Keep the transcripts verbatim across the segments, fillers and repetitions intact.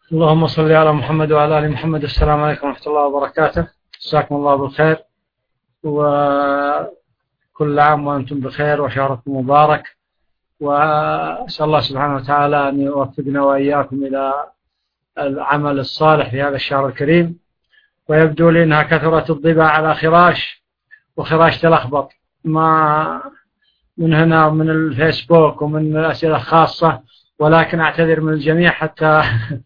اللهم صل على محمد وعلى آل محمد. السلام عليكم ورحمة الله وبركاته. جزاكم الله بالخير، وكل عام وأنتم بخير وشهركم مبارك، وأسأل الله سبحانه وتعالى أن يوفقنا وإياكم إلى العمل الصالح في هذا الشهر الكريم. ويبدو لي أنها كثرة الضبع على خراش، وخراش تلخبط ما من هنا ومن الفيسبوك ومن الأسئلة الخاصة، ولكن أعتذر من الجميع حتى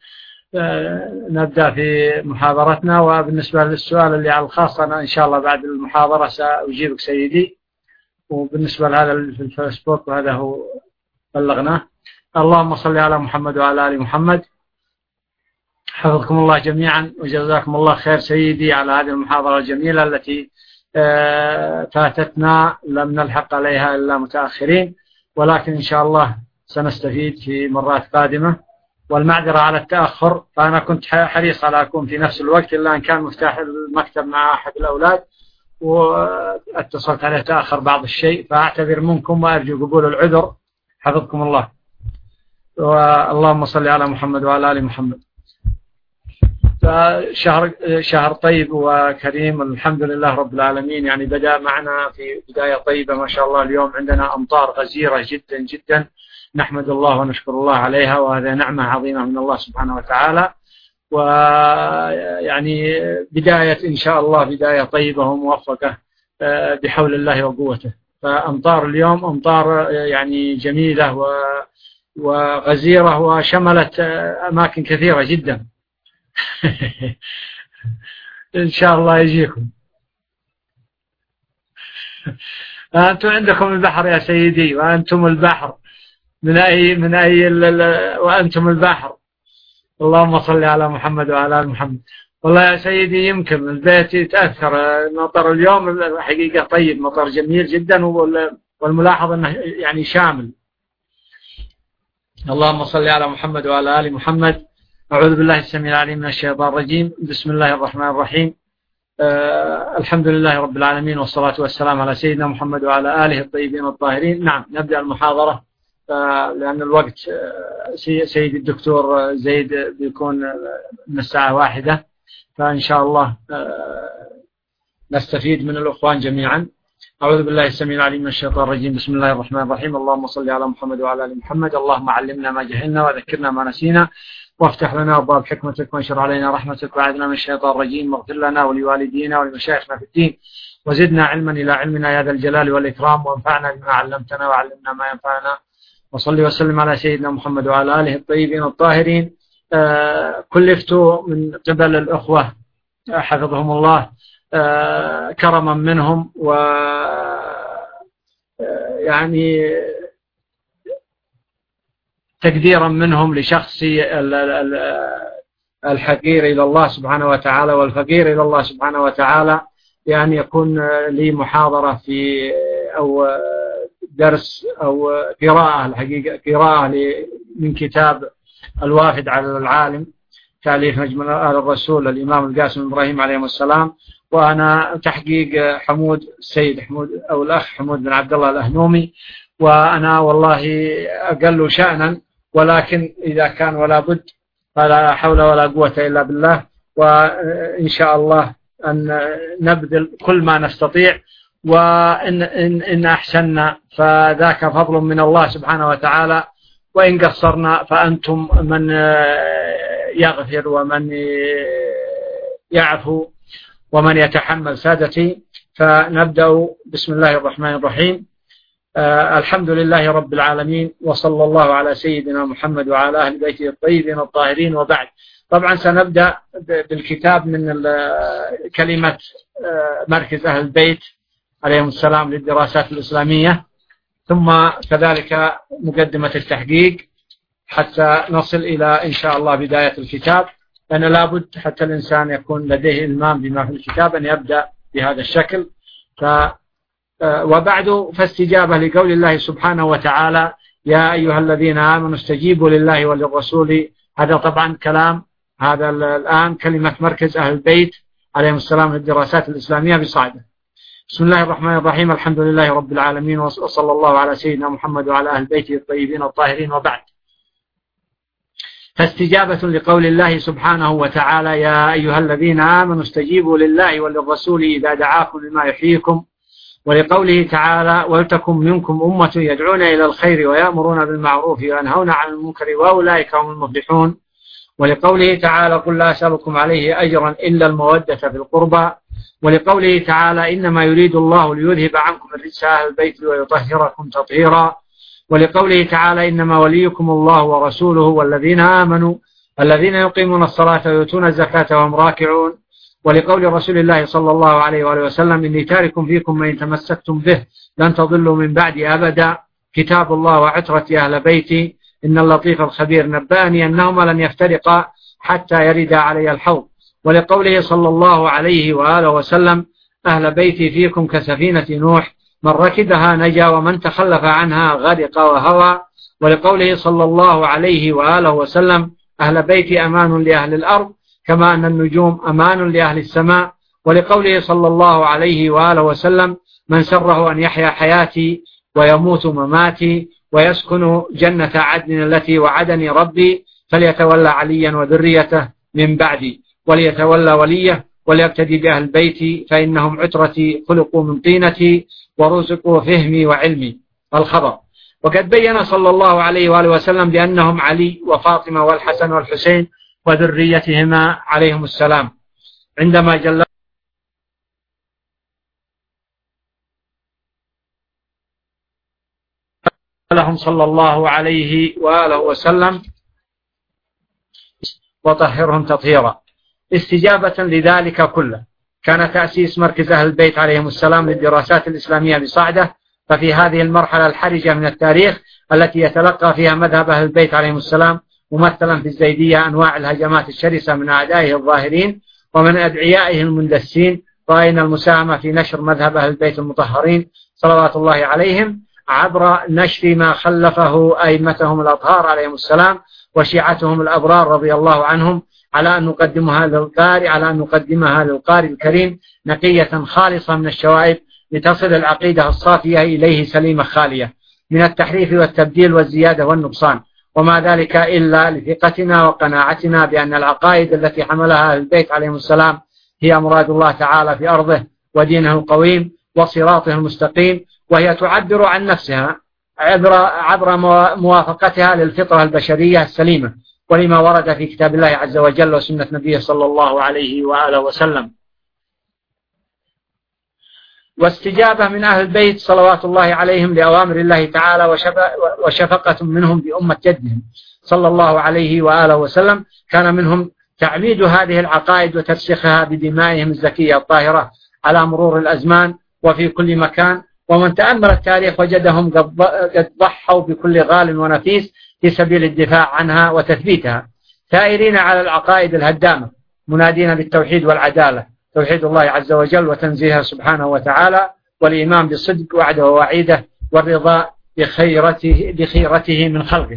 نبدأ في محاضرتنا. وبالنسبة للسؤال اللي على الخاص، أنا إن شاء الله بعد المحاضرة سأجيبك سيدي. وبالنسبة لهذا في الفيسبوك وهذا هو بلغناه. اللهم صل على محمد وعلى آل محمد. حفظكم الله جميعا وجزاكم الله خير سيدي على هذه المحاضرة الجميلة التي فاتتنا، لم نلحق عليها إلا متأخرين، ولكن إن شاء الله سنستفيد في مرات قادمة. والمعذرة على التأخر، فأنا كنت حريص على أكون في نفس الوقت، إلا أن كان مفتاح المكتب مع أحد الأولاد واتصلت عليه تأخر بعض الشيء، فأعتذر منكم وأرجو قبول العذر. حفظكم الله. اللهم صل على محمد وعلى آل محمد. شهر شهر طيب وكريم، الحمد لله رب العالمين. يعني بدأ معنا في بداية طيبة ما شاء الله. اليوم عندنا أمطار غزيرة جدا جدا، نحمد الله ونشكر الله عليها، وهذا نعمة عظيمة من الله سبحانه وتعالى. ويعني بداية إن شاء الله بداية طيبة وموفقة بحول الله وقوته. فأمطار اليوم أمطار يعني جميلة وغزيرة، وشملت أماكن كثيرة جدا. إن شاء الله يجيكم. أنتم عندكم البحر يا سيدي، وأنتم البحر من أي من أي وأنتم البحر. اللهم صل على محمد وعلى آل محمد. والله يا سيدي يمكن البيت يتأثر. مطر اليوم حقيقة طيب، مطر جميل جدا، والملاحظ أنه يعني شامل. اللهم صل على محمد وعلى آل محمد. أعوذ بالله السميع العليم من الشيطان الرجيم. بسم الله الرحمن الرحيم. أه الحمد لله رب العالمين، والصلاة والسلام على سيدنا محمد وعلى آله الطيبين الطاهرين. نعم، نبدأ المحاضرة لأن الوقت سيد الدكتور زيد بيكون من الساعة واحدة، فإن شاء الله نستفيد من الأخوان جميعا. أعوذ بالله السميع العليم من الشيطان الرجيم. بسم الله الرحمن الرحيم. اللهم صل على محمد وعلى آل محمد. اللهم علمنا ما جهلنا وذكرنا ما نسينا، وافتح لنا أبواب حكمتك وانشر علينا رحمتك، وأعذنا من الشيطان الرجيم، واغفر لنا ولوالدينا ولمشايخنا في الدين، وزدنا علما إلى علمنا يا ذا الجلال والإكرام، وانفعنا بما علمتنا وعلمنا ما ينفعنا. وصلي وسلم على سيدنا محمد وعلى آله الطيبين الطاهرين. آه كلفت من قبل الأخوة حفظهم الله آه كرما منهم، و يعني تقديرا منهم لشخصي الحقير إلى الله سبحانه وتعالى والفقير إلى الله سبحانه وتعالى، يعني يكون لي محاضرة في أو درس أو قراءة، الحقيقة قراءة من كتاب الوافد على العالم، تأليف نجم آل الرسول الإمام القاسم إبراهيم عليه السلام، وأنا تحقيق حمود السيد حمود أو الأخ حمود بن عبد الله الأهنومي. وأنا والله أقل شأنا، ولكن إذا كان ولا بد فلا حول ولا قوة إلا بالله. وإن شاء الله أن نبذل كل ما نستطيع، وإن إن إن أحسننا فذاك فضل من الله سبحانه وتعالى، وإن قصرنا فأنتم من يغفر ومن يعفو ومن يتحمل سادتي. فنبدأ بسم الله الرحمن الرحيم. آه الحمد لله رب العالمين، وصلى الله على سيدنا محمد وعلى أهل بيته الطيبين الطاهرين، وبعد. طبعا سنبدأ بالكتاب من كلمة آه مركز أهل البيت عليهم السلام للدراسات الإسلامية، ثم كذلك مقدمة التحقيق حتى نصل إلى إن شاء الله بداية الكتاب، لأن لابد حتى الإنسان يكون لديه إلمام بما في الكتاب أن يبدأ بهذا الشكل. ف وبعد فاستجابة لقول الله سبحانه وتعالى: يا أيها الذين آمنوا استجيبوا لله وللرسول. هذا طبعا كلام، هذا الآن كلمة مركز أهل البيت عليهم السلام للدراسات الإسلامية بصعدة. بسم الله الرحمن الرحيم. الحمد لله رب العالمين، وصلى الله على سيدنا محمد وعلى أهل بيته الطيبين الطاهرين، وبعد. فاستجابة لقول الله سبحانه وتعالى: يا أيها الذين آمنوا استجيبوا لله وللرسول إذا دعاكم لما يحييكم، ولقوله تعالى: ولتكن منكم أمة يدعون إلى الخير ويأمرون بالمعروف وينهون عن المنكر وأولئك هم المفلحون، ولقوله تعالى: قل لا أسألكم عليه أجرا إلا المودة في القربى، ولقوله تعالى: إنما يريد الله ليذهب عنكم الرجس أهل البيت ويطهركم تطهيرا، ولقوله تعالى: إنما وليكم الله ورسوله والذين آمنوا الذين يقيمون الصلاة ويؤتون الزكاة وهم راكعون، ولقول رسول الله صلى الله عليه وآله وسلم: إني تارك فيكم من تمسكتم به لن تضلوا من بعدي أبدا، كتاب الله وعترتي أهل بيتي، إن اللطيف الخبير نبأني أنهما لن يفترقا حتى يرد علي الحوض، ولقوله صلى الله عليه وآله وسلم: أهل بيتي فيكم كسفينة نوح، من ركبها نجا ومن تخلف عنها غرق وهوى، ولقوله صلى الله عليه وآله وسلم: أهل بيتي أمان لأهل الأرض كما أن النجوم أمان لأهل السماء، ولقوله صلى الله عليه وآله وسلم: من سره أن يحيا حياتي ويموت مماتي ويسكن جنة عدن التي وعدني ربي فليتولى عليا وذريته من بعدي، وليتولى وليه وليبتدي بأهل بيتي فإنهم عترتي خلقوا من طينتي ورزقوا فهمي وعلمي. الخبر. وقد بين صلى الله عليه وآله وسلم بأنهم علي وفاطمة والحسن والحسين وذريتهما عليهم السلام، عندما جل لهم صلى الله عليه وآله وسلم: وطهرهم تطهيرا. استجابة لذلك كله كان تأسيس مركز أهل البيت عليهم السلام للدراسات الإسلامية بصعدة، ففي هذه المرحلة الحرجة من التاريخ التي يتلقى فيها مذهب أهل البيت عليهم السلام ممثلا في الزيدية أنواع الهجمات الشرسة من أعدائه الظاهرين ومن أدعيائه المندسين، رأينا المساهمة في نشر مذهب أهل البيت المطهرين صلوات الله عليهم عبر نشر ما خلفه أئمتهم الأطهار عليهم السلام وشيعتهم الأبرار رضي الله عنهم، على أن نقدمها للقارئ على أن نقدمها للقارئ الكريم نقية خالصة من الشوائب لتصل العقيدة الصافية إليه سليمة خالية من التحريف والتبديل والزيادة والنقصان، وما ذلك إلا لثقتنا وقناعتنا بأن العقائد التي حملها أهل البيت عليهم السلام هي مراد الله تعالى في أرضه ودينه القويم وصراطه المستقيم، وهي تعبر عن نفسها عبر, عبر موافقتها للفطرة البشرية السليمة ولما ورد في كتاب الله عز وجل وسنة نبيه صلى الله عليه وآله وسلم. واستجابة من أهل البيت صلوات الله عليهم لأوامر الله تعالى وشفقة منهم بأمة جدهم صلى الله عليه وآله وسلم كان منهم تعميد هذه العقائد وترسيخها بدمائهم الزكية الطاهرة على مرور الأزمان وفي كل مكان، ومن تأمل التاريخ وجدهم قد ضحوا بكل غال ونفيس في سبيل الدفاع عنها وتثبيتها، ثائرين على العقائد الهدامة منادين بالتوحيد والعدالة، توحيد الله عز وجل وتنزيهه سبحانه وتعالى، والإيمان بالصدق وعده ووعيده، والرضا بخيرته, بخيرته من خلقه.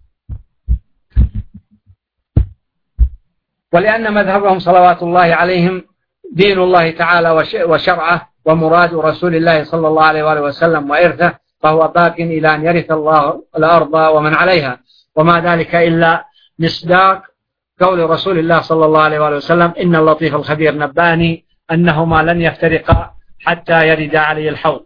ولأن مذهبهم صلوات الله عليهم دين الله تعالى وشرعه ومراد رسول الله صلى الله عليه وآله وسلم وإرثه، فهو باق إلى أن يرث الله الأرض ومن عليها، وما ذلك إلا مصداق قول رسول الله صلى الله عليه وآله وسلم: إن اللطيف الخبير نبأني أنهما لن يفترقا حتى يرد علي الحوض.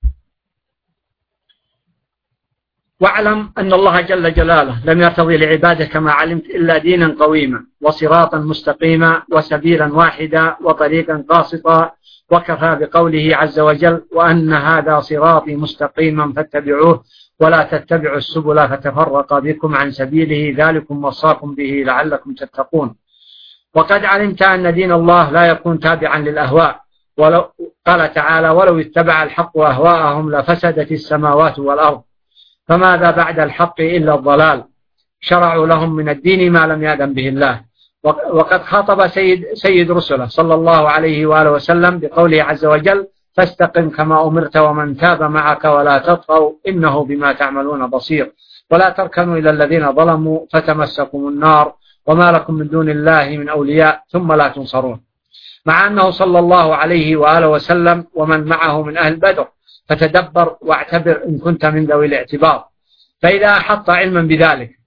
واعلم أن الله جل جلاله لم يرتضي لعباده كما علمت إلا دينا قويما وصراطا مستقيما وسبيلا واحدا وطريقا قاسطا، وكفى بقوله عز وجل: وأن هذا صراطي مستقيما فاتبعوه ولا تتبعوا السبل فتفرق بكم عن سبيله ذلكم وصاكم به لعلكم تتقون. وقد علمت أن دين الله لا يكون تابعا للأهواء، ولو قال تعالى: ولو اتبع الحق أهواءهم لفسدت السماوات والأرض، فماذا بعد الحق إلا الضلال، شرعوا لهم من الدين ما لم يأذن به الله. وقد خاطب سيد, سيد رسله صلى الله عليه وآله وسلم بقوله عز وجل: فاستقم كما أمرت ومن تاب معك ولا تطغوا إنه بما تعملون بصير، ولا تركنوا إلى الذين ظلموا فتمسكم النار وما لكم من دون الله من أولياء ثم لا تنصرون. مع أنه صلى الله عليه وآله وسلم ومن معه من أهل بدر، فتدبر واعتبر إن كنت من ذوي الاعتبار، فإذا أحط علما بذلك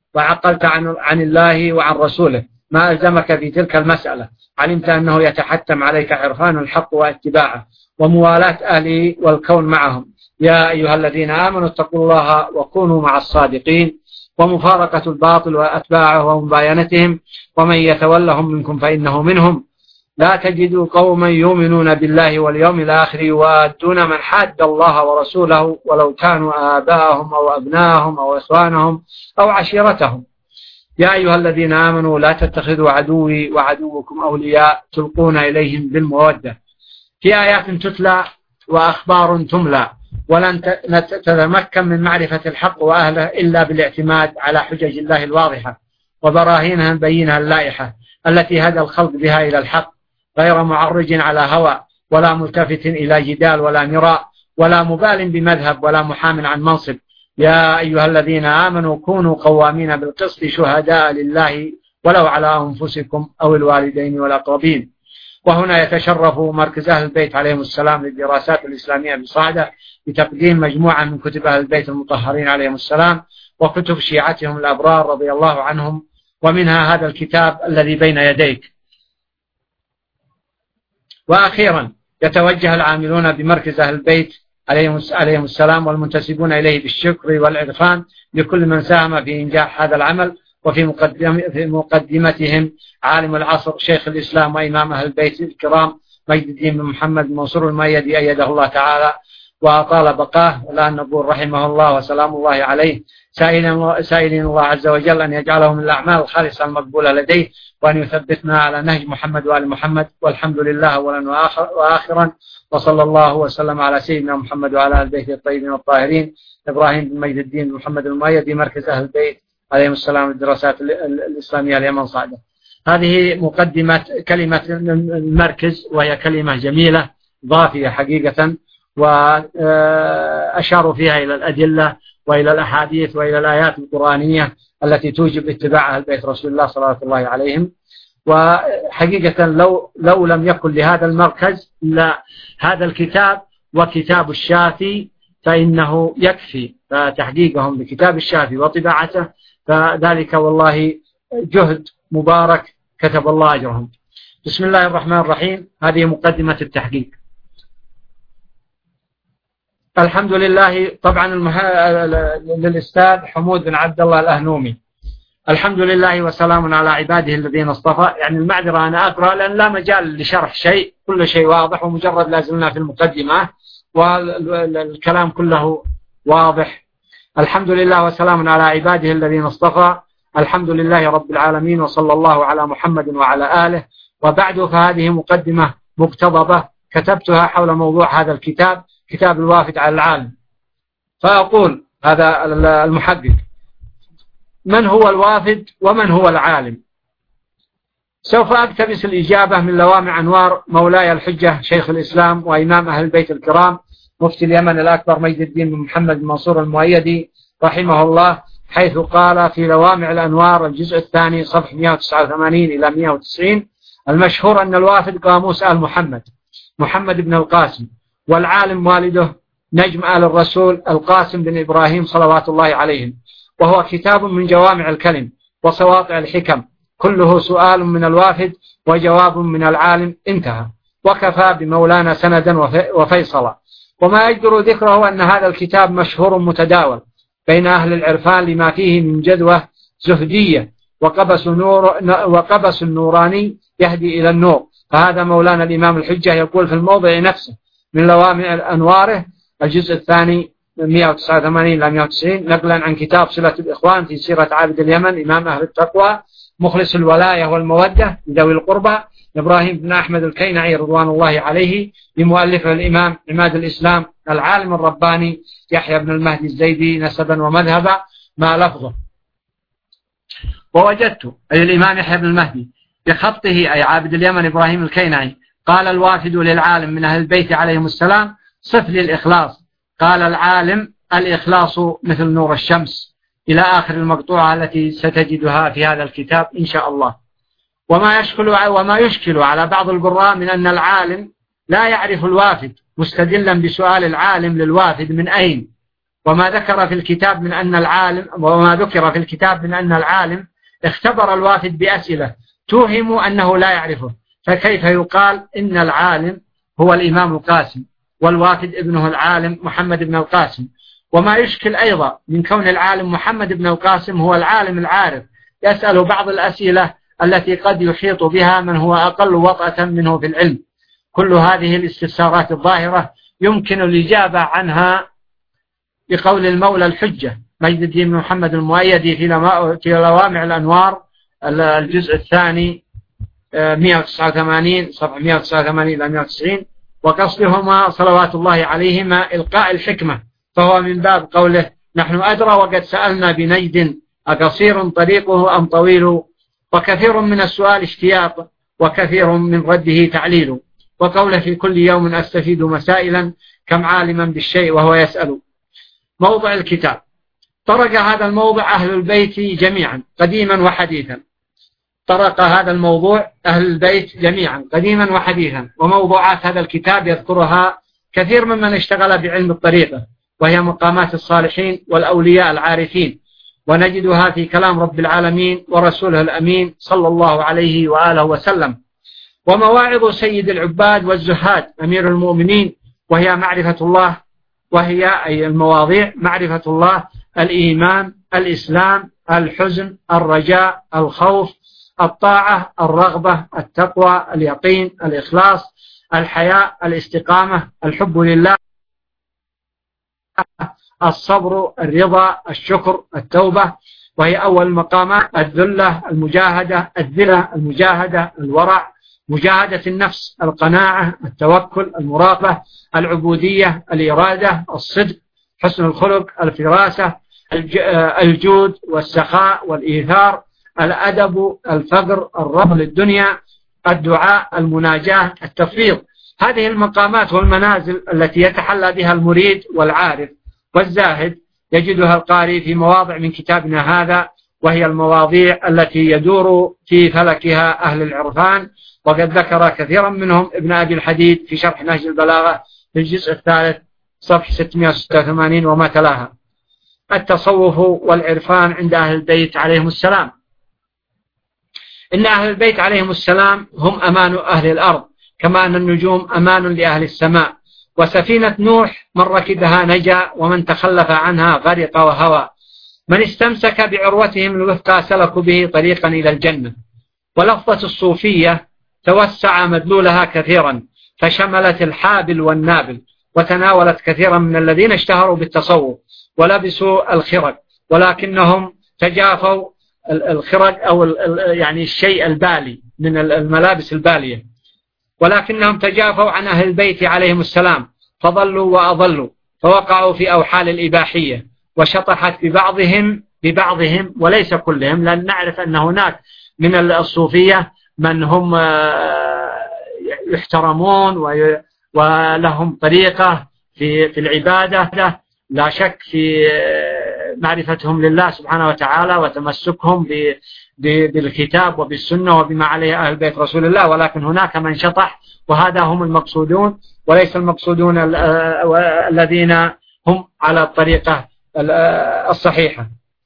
وعقلت عن, عن الله وعن رسوله ما ألزمك في تلك المسألة، علمت أنه يتحتم عليك عرفان الحق واتباعه وموالاة أهله والكون معهم. يا أيها الذين آمنوا اتقوا الله وكونوا مع الصادقين، ومفارقة الباطل وأتباعه ومباينتهم، ومن يتولهم منكم فإنه منهم. لا تجدوا قوما يؤمنون بالله واليوم الآخر يوادون من حاد الله ورسوله ولو كانوا آباءهم أو أبناءهم أو إخوانهم أو عشيرتهم. يا أيها الذين آمنوا لا تتخذوا عدوي وعدوكم أولياء تلقون إليهم بالمودة. في آيات تتلى وأخبار تملى، ولن تتمكن من معرفة الحق وأهله إلا بالاعتماد على حجج الله الواضحة وبراهينها البينة اللائحة التي هدى الخلق بها إلى الحق، غير معرج على هوى ولا ملتفت إلى جدال ولا مراء ولا مبال بمذهب ولا محام عن منصب. يا أيها الذين آمنوا كونوا قوامين بالقسط شهداء لله ولو على أنفسكم أو الوالدين والأقربين. وهنا يتشرف مركز أهل البيت عليهم السلام للدراسات الإسلامية بصعدة بتقديم مجموعة من كتب أهل البيت المطهرين عليهم السلام وكتب شيعتهم الأبرار رضي الله عنهم، ومنها هذا الكتاب الذي بين يديك. وأخيرا يتوجه العاملون بمركز أهل البيت عليهم السلام والمنتسبون إليه بالشكر والعرفان لكل من ساهم في إنجاح هذا العمل، وفي مقدم في مقدمتهم عالم العصر شيخ الإسلام وإمام أهل البيت الكرام مجد الدين بن محمد بن منصور المؤيدي أيده الله تعالى وأطال بقاه، والآن نقول رحمه الله وسلام الله عليه، سائلين الله عز وجل أن يجعله من الأعمال الخالصة المقبولة لديه، وأن يثبتنا على نهج محمد وآل محمد. والحمد لله أولا وآخرا، وصلى الله وسلم على سيدنا محمد وعلى آل البيت الطيبين الطاهرين. إبراهيم بن مجد الدين بن محمد المؤيدي مركز أهل البيت عليهم السلام للدراسات الإسلامية اليمن صعدة. هذه مقدمة كلمة المركز، وهي كلمة جميلة ضافية حقيقة، وأشاروا فيها إلى الأدلة وإلى الأحاديث وإلى الآيات القرآنية التي توجب اتباع أهل بيت رسول الله صلى الله عليه. وحقيقة لو, لو لم يكن لهذا المركز إلا هذا الكتاب وكتاب الشافي فإنه يكفي، فتحقيقهم بكتاب الشافي وطباعته فذلك والله جهد مبارك كتب الله أجرهم. بسم الله الرحمن الرحيم. هذه مقدمة التحقيق. الحمد لله طبعا المح... للأستاذ حمود بن عبد الله الأهنومي. الحمد لله وسلام على عباده الذين اصطفى. يعني المعذرة أنا أقرأ لأن لا مجال لشرح شيء، كل شيء واضح، ومجرد لازلنا في المقدمة والكلام كله واضح. الحمد لله وسلام على عباده الذين اصطفى. الحمد لله رب العالمين، وصلى الله على محمد وعلى آله. وبعد فهذه مقدمة مقتضبة كتبتها حول موضوع هذا الكتاب، كتاب الوافد على العالم. فأقول هذا المحقق: من هو الوافد ومن هو العالم؟ سوف أقتبس الإجابة من لوامع أنوار مولاي الحجة شيخ الإسلام وإمام أهل البيت الكرام مفتي اليمن الأكبر مجد الدين بن محمد بن منصور المؤيدي رحمه الله، حيث قال في لوامع الأنوار الجزء الثاني صفحة مئة وتسعة وثمانين إلى مئة وتسعين: المشهور أن الوافد قاموس آل محمد محمد بن القاسم، والعالم والده نجم آل الرسول القاسم بن إبراهيم صلوات الله عليهم، وهو كتاب من جوامع الكلم وسواطع الحكم، كله سؤال من الوافد وجواب من العالم، انتهى. وكفى بمولانا سندا وفيصلا. وما يجدر ذكره أن هذا الكتاب مشهور متداول بين أهل العرفان لما فيه من جذوة زهدية وقبس, نور وقبس النوراني يهدي إلى النور. فهذا مولانا الإمام الحجة يقول في الموضع نفسه من لوامع أنواره الجزء الثاني مئة وتسعة وثمانين إلى مئة وتسعين، نقلا عن كتاب صلة الإخوان في سيرة عابد اليمن إمام أهل التقوى مخلص الولاية والمودة ذوي القربى إبراهيم بن أحمد الكينعي رضوان الله عليه، لمؤلفه الإمام عماد الإسلام العالم الرباني يحيى بن المهدي الزيدي نسبا ومذهبا ما لفظه. ووجدت أي الإمام يحيى بن المهدي بخطه أي عابد اليمن إبراهيم الكينعي قال: الوافد للعالم من أهل البيت عليهم السلام صف للإخلاص. قال العالم: الإخلاص مثل نور الشمس، إلى آخر المقطوعة التي ستجدها في هذا الكتاب إن شاء الله. وما يشكل وما يشكل على بعض القراء من أن العالم لا يعرف الوافد، مستدلا بسؤال العالم للوافد من أين، وما ذكر في الكتاب من أن العالم وما ذكر في الكتاب من أن العالم اختبر الوافد بأسئلة توهم أنه لا يعرفه، فكيف يقال إن العالم هو الإمام القاسم والوافد ابنه العالم محمد بن القاسم؟ وما يشكل أيضا من كون العالم محمد بن القاسم هو العالم العارف يسأل بعض الأسئلة التي قد يحيط بها من هو أقل وطأة منه في العلم. كل هذه الاستفسارات الظاهرة يمكن الإجابة عنها بقول المولى الحجة مجد الدين محمد المؤيدي في لوامع الأنوار الجزء الثاني مئة وتسعة وثمانين صفحة مئة وتسعة وثمانين إلى مئة وتسعين، وقصدهما صلوات الله عليهما إلقاء الحكمة، فهو من باب قوله نحن أدرى وقد سألنا بنجد أقصير طريقه أم طويل، وكثير من السؤال اشتياق وكثير من رده تعليل، وقوله في كل يوم أستفيد مسائلا كم عالما بالشيء وهو يسأل. موضع الكتاب: طرق هذا الموضع أهل البيت جميعا قديما وحديثا طرق هذا الموضوع أهل البيت جميعا قديما وحديثا وموضوعات هذا الكتاب يذكرها كثير ممن اشتغل بعلم الطريقة، وهي مقامات الصالحين والأولياء العارفين، ونجدها في كلام رب العالمين ورسوله الأمين صلى الله عليه وآله وسلم. ومواعظ سيد العباد والزهاد أمير المؤمنين، وهي معرفة الله، وهي أي المواضيع معرفة الله، الإيمان، الإسلام، الحزن، الرجاء، الخوف، الطاعة، الرغبة، التقوى، اليقين، الإخلاص، الحياء، الاستقامة، الحب لله، الصبر، الرضا، الشكر، التوبة، وهي أول المقامات، الذلة، المجاهدة، الذلة، المجاهدة، الورع، مجاهدة النفس، القناعة، التوكل، المراقبة، العبودية، الإرادة، الصدق، حسن الخلق، الفراسة، الجود والسخاء والإيثار، الأدب، الفقر، الرغبة للدنيا، الدعاء، المناجاة، التفويض. هذه المقامات والمنازل التي يتحلى بها المريد والعارف والزاهد يجدها القارئ في مواضع من كتابنا هذا، وهي المواضيع التي يدور في فلكها أهل العرفان، وقد ذكر كثيرا منهم ابن أبي الحديد في شرح نهج البلاغة في الجزء الثالث صفحة ستمئة وستة وثمانين وما تلاها. التصوف والعرفان عند أهل البيت عليهم السلام. إن أهل البيت عليهم السلام هم أمان أهل الأرض، كما أن النجوم أمان لأهل السماء، وسفينة نوح من ركبها نجا ومن تخلف عنها غرق وهوى، من استمسك بعروتهم الوثقى سلكوا به طريقا إلى الجنة. ولفظة الصوفية توسع مدلولها كثيرا، فشملت الحابل والنابل، وتناولت كثيرا من الذين اشتهروا بالتصوف ولبسوا الخرق، ولكنهم تجافوا الخرق أو يعني الشيء البالي من الملابس البالية، ولكنهم تجافوا عن أهل البيت عليهم السلام، فضلوا وأضلوا، فوقعوا في أوحال الإباحية، وشطحت ببعضهم ببعضهم وليس كلهم، لأن نعرف أن هناك من الصوفية من هم يحترمون ولهم طريقة في في العبادة، لا شك في معرفتهم لله سبحانه وتعالى وتمسكهم بالكتاب وبالسنة وبما عليه أهل بيت رسول الله، ولكن هناك من شطح، وهذا هم المقصودون، وليس المقصودون الذين هم على الطريقة الصحيحة.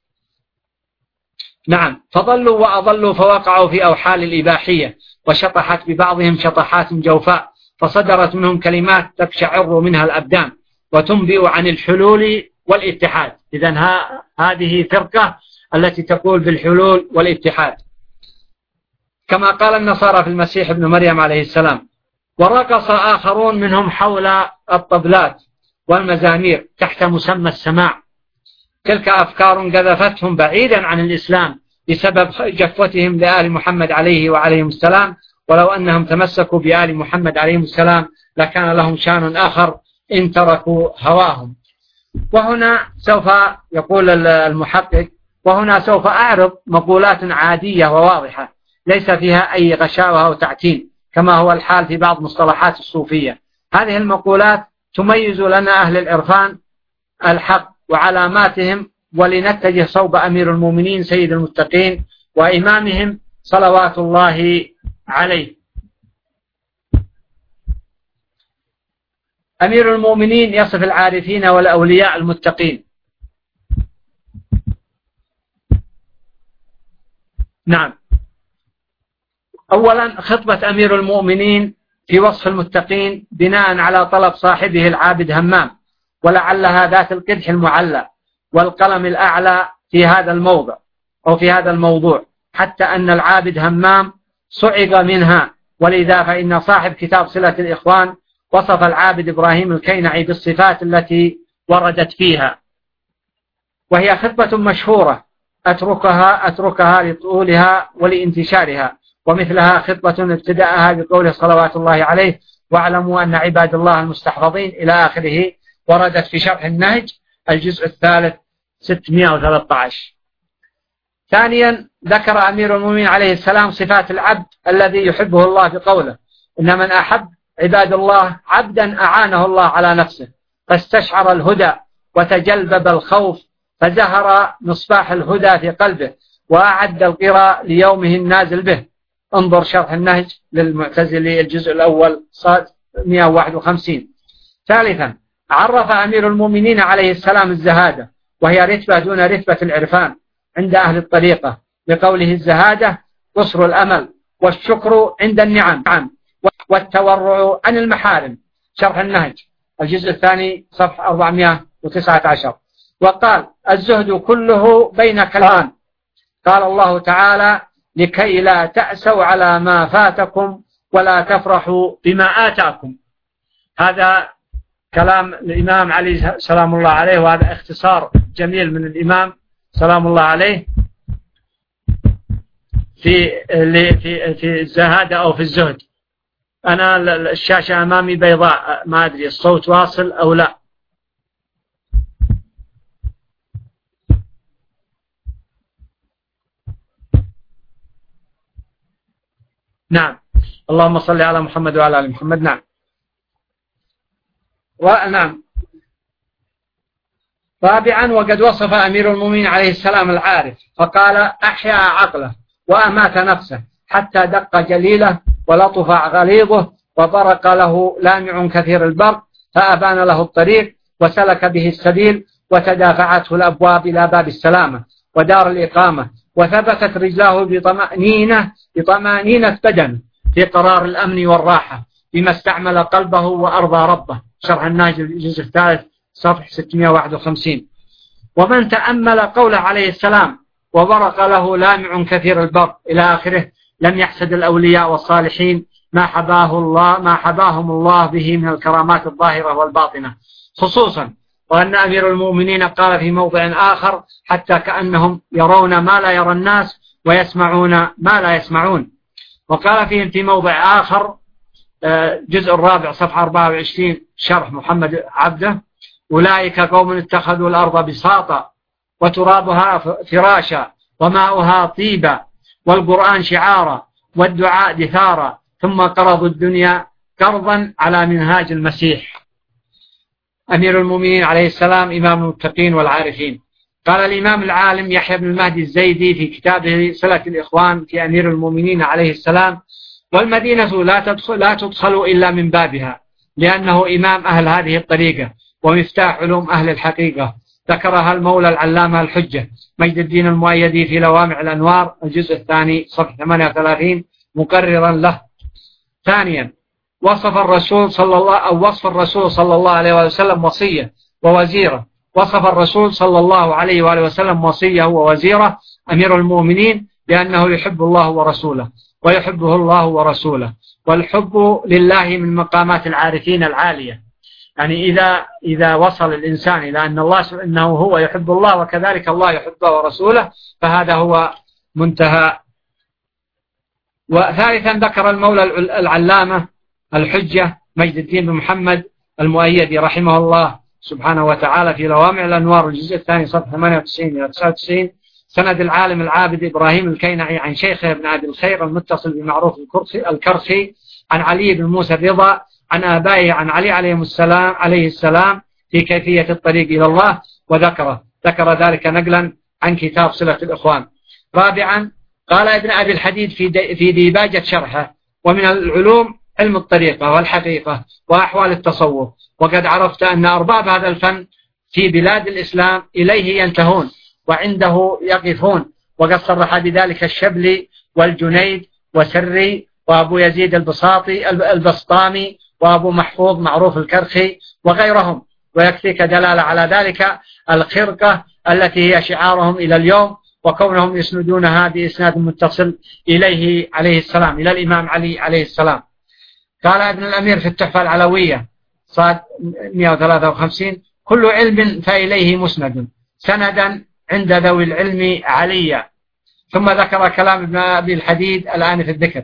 نعم، فضلوا وأضلوا، فوقعوا في أوحال الإباحية، وشطحت ببعضهم شطحات جوفاء، فصدرت منهم كلمات تقشعر منها الأبدان وتنبئ عن الحلول والاتحاد. إذن ها هذه فرقة التي تقول بالحلول والاتحاد، كما قال النصارى في المسيح ابن مريم عليه السلام. ورقص آخرون منهم حول الطبلات والمزامير تحت مسمى السماع. تلك أفكار قذفتهم بعيدا عن الإسلام بسبب جفتهم لآل محمد عليه وعليهم السلام، ولو أنهم تمسكوا بآل محمد عليهم السلام لكان لهم شان آخر إن تركوا هواهم. وهنا سوف يقول المحقق، وهنا سوف أعرض مقولات عادية وواضحة ليس فيها أي غشاوة أو تعتيم، كما هو الحال في بعض مصطلحات الصوفية. هذه المقولات تميز لنا أهل العرفان الحق وعلاماتهم، ولنتجه صوب أمير المؤمنين سيد المتقين وإمامهم صلوات الله عليه. أمير المؤمنين يصف العارفين والأولياء المتقين نعم. أولا خطبة أمير المؤمنين في وصف المتقين بناء على طلب صاحبه العابد همام، ولعلها ذات القدح المعلى والقلم الأعلى في هذا الموضع أو في هذا الموضوع، حتى أن العابد همام صعق منها. ولذا فإن صاحب كتاب صلة الإخوان وصف العابد إبراهيم الكينعي بالصفات التي وردت فيها، وهي خطبة مشهورة أتركها أتركها لطولها ولانتشارها، ومثلها خطبة ابتدأها بقوله صلوات الله عليه: واعلموا أن عباد الله المستحفظين إلى آخره، وردت في شرح النهج الجزء الثالث ستمائة وثلاثة عشر. ثانيا ذكر أمير المؤمنين عليه السلام صفات العبد الذي يحبه الله بقوله: إن من أحب عباد الله عبدا أعانه الله على نفسه، فاستشعر الهدى وتجلبب الخوف، فزهر مصباح الهدى في قلبه، وأعد القرى ليومه النازل به. انظر شرح النهج للمعتزلي الجزء الأول صاد مئة وواحد وخمسين. ثالثا عرف أمير المؤمنين عليه السلام الزهادة، وهي رتبة دون رتبة العرفان عند أهل الطريقة، بقوله: الزهادة قصر الأمل، والشكر عند النعم، والتورع عن المحارم. شرح النهج الجزء الثاني صفحة أربعمائة وتسعة عشر. وقال: الزهد كله بين كلام. قال الله تعالى: لكي لا تأسوا على ما فاتكم ولا تفرحوا بما آتاكم. هذا كلام الإمام علي سلام الله عليه، وهذا اختصار جميل من الإمام سلام الله عليه في في في الزهادة أو في الزهد. أنا الشاشة أمامي بيضاء، ما أدري الصوت واصل أو لا. نعم. اللهم صل على محمد وعلى آل محمد. نعم. ونعم. رابعا وقد وصف أمير المؤمنين عليه السلام العارف فقال: أحيا عقله وأمات نفسه حتى دق جليله ولطف غليظه، وبرق له لامع كثير البرق، فأبان له الطريق وسلك به السبيل، وتدافعته الأبواب إلى باب السلامة ودار الإقامة، وثبتت رجلاه بطمأنينة بطمأنينة بدن في قرار الأمن والراحة، بما استعمل قلبه وأرضى ربه. شرح النهج الجزء الثالث صفحة ستمائة وواحد وخمسين. ومن تأمل قوله عليه السلام: وبرق له لامع كثير البرق إلى آخره، لم يحسد الأولياء والصالحين ما حباه الله ما حباهم الله به من الكرامات الظاهرة والباطنة، خصوصا وأن أمير المؤمنين قال في موضع آخر: حتى كأنهم يرون ما لا يرى الناس ويسمعون ما لا يسمعون. وقال فيه في موضع آخر جزء الرابع صفحة أربعة وعشرين شرح محمد عبده: أولئك قوم اتخذوا الأرض بساطا وترابها فراشا وماؤها طيبا والقرآن شعارا والدعاء دثارا، ثم قرضوا الدنيا قرضا على منهاج المسيح. أمير المؤمنين عليه السلام إمام المتقين والعارفين. قال الإمام العالم يحيى بن المهدي الزيدي في كتابه صلة الإخوان في أمير المؤمنين عليه السلام: والمدينة لا تدخل, لا تدخل إلا من بابها، لأنه إمام أهل هذه الطريقة ومفتاح علوم أهل الحقيقة. ذكرها المولى العلامة الحجة مجد الدين المؤيدي في لوامع الأنوار الجزء الثاني صفحة ثمانية وثلاثين مقررا له. ثانيا وصف الرسول صلى الله أو وصف الرسول صلى الله عليه وسلم وصية ووزيرة. وصف الرسول صلى الله عليه وآله وسلم وصيه ووزيرة أمير المؤمنين بأنه يحب الله ورسوله ويحبه الله ورسوله، والحب لله من مقامات العارفين العالية. يعني إذا إذا وصل الإنسان إلى أن الله إنه هو يحب الله وكذلك الله يحبه ورسوله، فهذا هو منتهى. وثالثا ذكر المولى العلامة الحجة مجد الدين بن محمد المؤيدي رحمه الله سبحانه وتعالى في لوامع الأنوار الجزء الثاني صفحة ثمانية وتسعين إلى تسعة وتسعين سند العالم العابد إبراهيم الكينعي عن شيخه ابن عبد الخير المتصل بمعروف الكرخي عن علي بن موسى الرضا عن آبائه عن علي عليه السلام عليه السلام في كيفية الطريق إلى الله، وذكره ذكر ذلك نقلا عن كتاب صلة الإخوان. رابعا قال ابن أبي الحديد في في ديباجة شرحه: ومن العلوم علم الطريقة والحقيقة وأحوال التصوف، وقد عرفت أن أرباب هذا الفن في بلاد الإسلام إليه ينتهون وعنده يقفون، وقد صرح بذلك الشبلي والجنيد وسري وأبو يزيد البساطي البسطامي وأبو محفوظ معروف الكرخي وغيرهم. ويكفيك دلالة على ذلك الخرقة التي هي شعارهم إلى اليوم، وكونهم يسندونها بإسناد متصل إليه عليه السلام، إلى الإمام علي عليه السلام. قال ابن الأمير في التحفة العلوية صاد مئة وثلاثة وخمسين: كل علم فإليه مسند سندا عند ذوي العلم عليا. ثم ذكر كلام ابن أبي الحديد الآن في الذكر.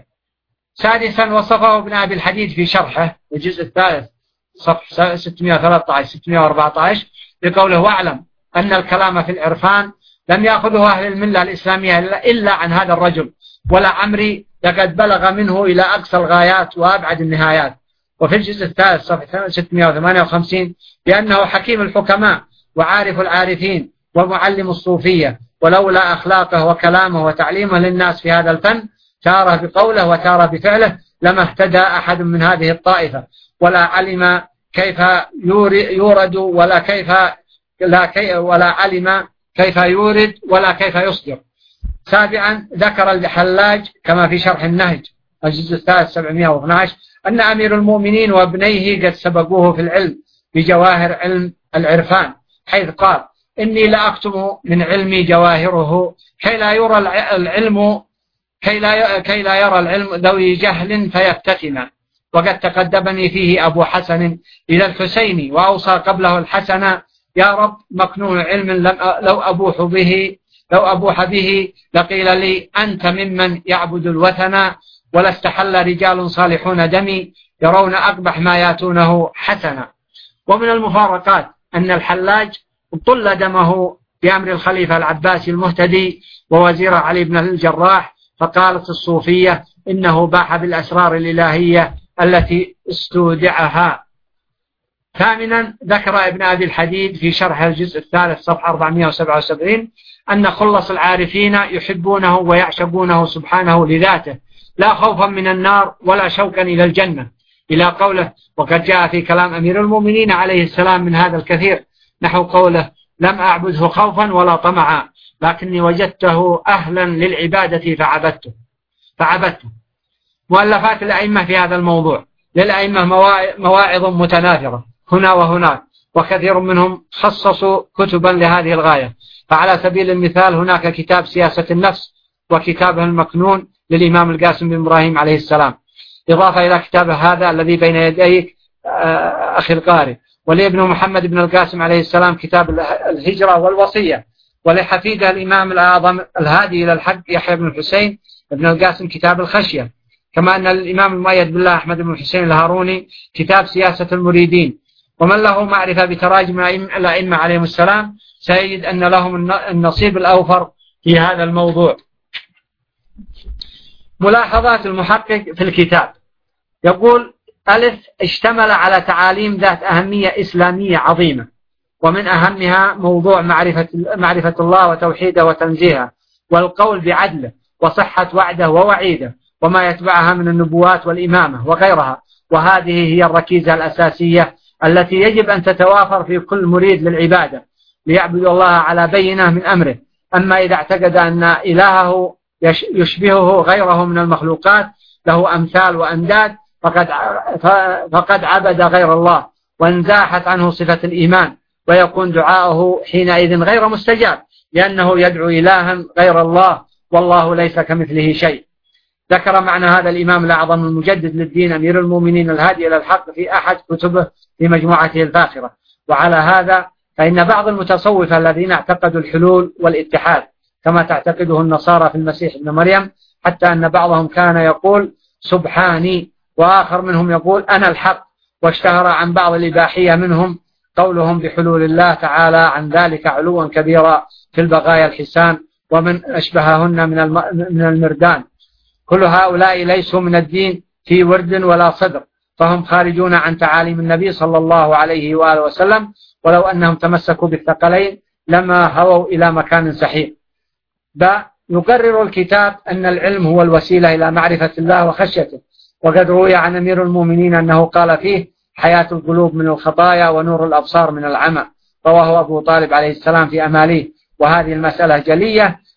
سادسا وصفه ابن أبي الحديد في شرحه الجزء الثالث صفحة ستمئة وثلاثة عشر ستمئة وأربعة عشر بقوله: واعلم أن الكلام في العرفان لم يأخذه أهل الملة الإسلامية إلا عن هذا الرجل، ولا عمري لقد بلغ منه إلى أقصى الغايات وأبعد النهايات. وفي الجزء الثالث صفحة ستمئة وثمانية وخمسين بأنه حكيم الحكماء وعارف العارفين ومعلم الصوفية، ولولا أخلاقه وكلامه وتعليمه للناس في هذا الفن تارة بقوله وتارة بفعله لما اهتدى أحد من هذه الطائفة، ولا علم كيف يورد ولا كيف لا كي ولا علم كيف يورد ولا كيف يصدر. سابعا ذكر الحلاج كما في شرح النهج الجزء الثالث سبعمئة واثني عشر أن أمير المؤمنين وابنيه قد سبقوه في العلم بجواهر علم العرفان، حيث قال: إني لأكتم من علمي جواهره كي لا يرى العلم كي لا كي لا يرى العلم ذوي جهل فيفتتنا. وقد تقدمني فيه أبو حسن إلى الحسين وأوصى قبله الحسن: يا رب مكنون علم لم لو أبوح به لو أبوح به لقيل لي أنت ممن يعبد الوثن، ولا استحل رجال صالحون دمي يرون أقبح ما ياتونه حسنا. ومن المفارقات أن الحلاج طل دمه بأمر الخليفة العباسي المهتدي ووزير علي بن الجراح، فقالت الصوفية إنه باح بالأسرار الإلهية التي استودعها. ثامنا ذكر ابن أبي الحديد في شرح الجزء الثالث صفحة أربعمئة وسبعة وسبعين أن خلص العارفين يحبونه ويعشقونه سبحانه لذاته، لا خوفا من النار ولا شوقا إلى الجنة، إلى قوله: وقد جاء في كلام أمير المؤمنين عليه السلام من هذا الكثير، نحو قوله: لم أعبده خوفا ولا طمعا لكني وجدته أهلا للعبادة فعبدته فعبدته. مؤلفات الأئمة في هذا الموضوع للأئمة مواعظ متناثرة هنا وهناك، وكثير منهم خصصوا كتبا لهذه الغاية. فعلى سبيل المثال هناك كتاب سياسة النفس وكتابه المكنون للإمام القاسم بن إبراهيم عليه السلام، إضافة إلى كتابه هذا الذي بين يديك أخي القارئ. ولابن محمد بن القاسم عليه السلام كتاب الهجرة والوصية، ولحفيده الإمام الأعظم الهادي إلى الحق يحيى بن الحسين بن القاسم كتاب الخشية. كما أن الإمام المؤيد بالله أحمد بن الحسين الهاروني كتاب سياسة المريدين. ومن له معرفة بتراجم الأئمة عليهم السلام سيجد أن لهم النصيب الأوفر في هذا الموضوع. ملاحظات المحقق في الكتاب: يقول: ألف، اشتمل على تعاليم ذات أهمية إسلامية عظيمة، ومن أهمها موضوع معرفة, معرفة الله وتوحيده وتنزيهه، والقول بعدله وصحة وعده ووعيده، وما يتبعها من النبوات والإمامة وغيرها. وهذه هي الركيزة الأساسية التي يجب أن تتوافر في كل مريد للعبادة ليعبد الله على بينة من أمره. أما إذا اعتقد أن إلهه يشبهه غيره من المخلوقات له أمثال وأنداد فقد فقد عبد غير الله وانزاحت عنه صفة الإيمان، ويكون دعاؤه حينئذ غير مستجاب لأنه يدعو إلها غير الله، والله ليس كمثله شيء. ذكر معنى هذا الإمام الأعظم المجدد للدين أمير المؤمنين الهادي إلى الحق في أحد كتبه في مجموعته الفاخرة. وعلى هذا فإن بعض المتصوفة الذين اعتقدوا الحلول والاتحاد كما تعتقده النصارى في المسيح ابن مريم، حتى أن بعضهم كان يقول سبحاني، وآخر منهم يقول أنا الحق. واشتهر عن بعض الإباحية منهم قولهم بحلول الله تعالى عن ذلك علوا كبيرا في البغايا الحسان ومن أشبههن من المردان. كل هؤلاء ليسوا من الدين في ورد ولا صدر، فهم خارجون عن تعاليم النبي صلى الله عليه وآله وسلم، ولو أنهم تمسكوا بالثقلين لما هووا إلى مكان سحيق. ب يقرر الكتاب أن العلم هو الوسيلة إلى معرفة الله وخشيته، وقد روي عن أمير المؤمنين أنه قال فيه: حياة القلوب من الخطايا ونور الأبصار من العمى. رواه أبو طالب عليه السلام في أماليه. وهذه المسألة جلية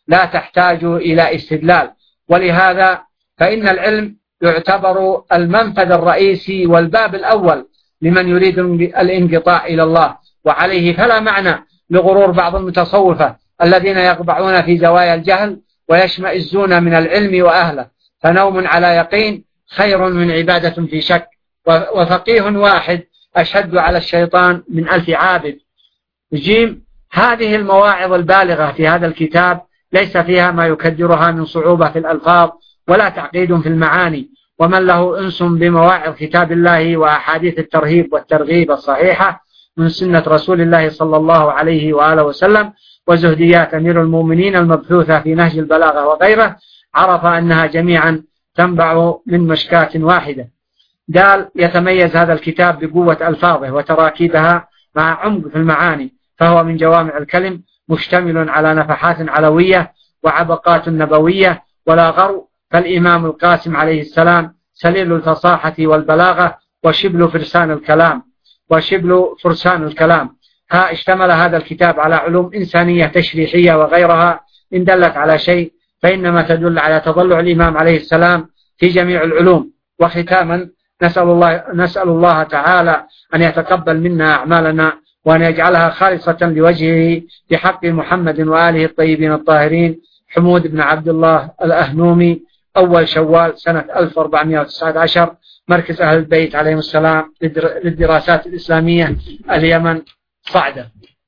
لا تحتاج إلى استدلال. ولهذا فإن العلم يعتبر المنفذ الرئيسي والباب الأول لمن يريد الانقطاع إلى الله، وعليه فلا معنى لغرور بعض المتصوفة الذين يقبعون في زوايا الجهل ويشمئزون من العلم وأهله، فنوم على يقين خير من عبادة في شك، وفقيه واحد أشد على الشيطان من ألف عابد. جيم. هذه المواعظ البالغة في هذا الكتاب ليس فيها ما يكدرها من صعوبة في الألفاظ ولا تعقيد في المعاني، ومن له أنس بمواعظ كتاب الله وأحاديث الترهيب والترغيب الصحيحة من سنة رسول الله صلى الله عليه وآله وسلم وزهديات أمير المؤمنين المبثوثة في نهج البلاغة وغيره، عرف أنها جميعا تنبع من مشكاة واحدة. دال. يتميز هذا الكتاب بقوة ألفاظه وتراكيبها مع عمق في المعاني، فهو من جوامع الكلم مشتمل على نفحات علوية وعبقات نبوية ولا غرو. فالإمام القاسم عليه السلام سليل الفصاحة والبلاغة وشبل فرسان الكلام وشبل فرسان الكلام. ها اشتمل هذا الكتاب على علوم إنسانية تشريحية وغيرها، إن دلت على شيء فإنما تدل على تضلع الإمام عليه السلام في جميع العلوم. وختاما نسأل الله, نسأل الله تعالى أن يتقبل منا أعمالنا وأن يجعلها خالصة لوجهه بحق محمد وآله الطيبين الطاهرين. حمود بن عبد الله الأهنومي، أول شوال سنة ألف وأربعمائة وتسعة عشر، مركز أهل البيت عليهم السلام للدراسات الإسلامية، اليمن، صعدة.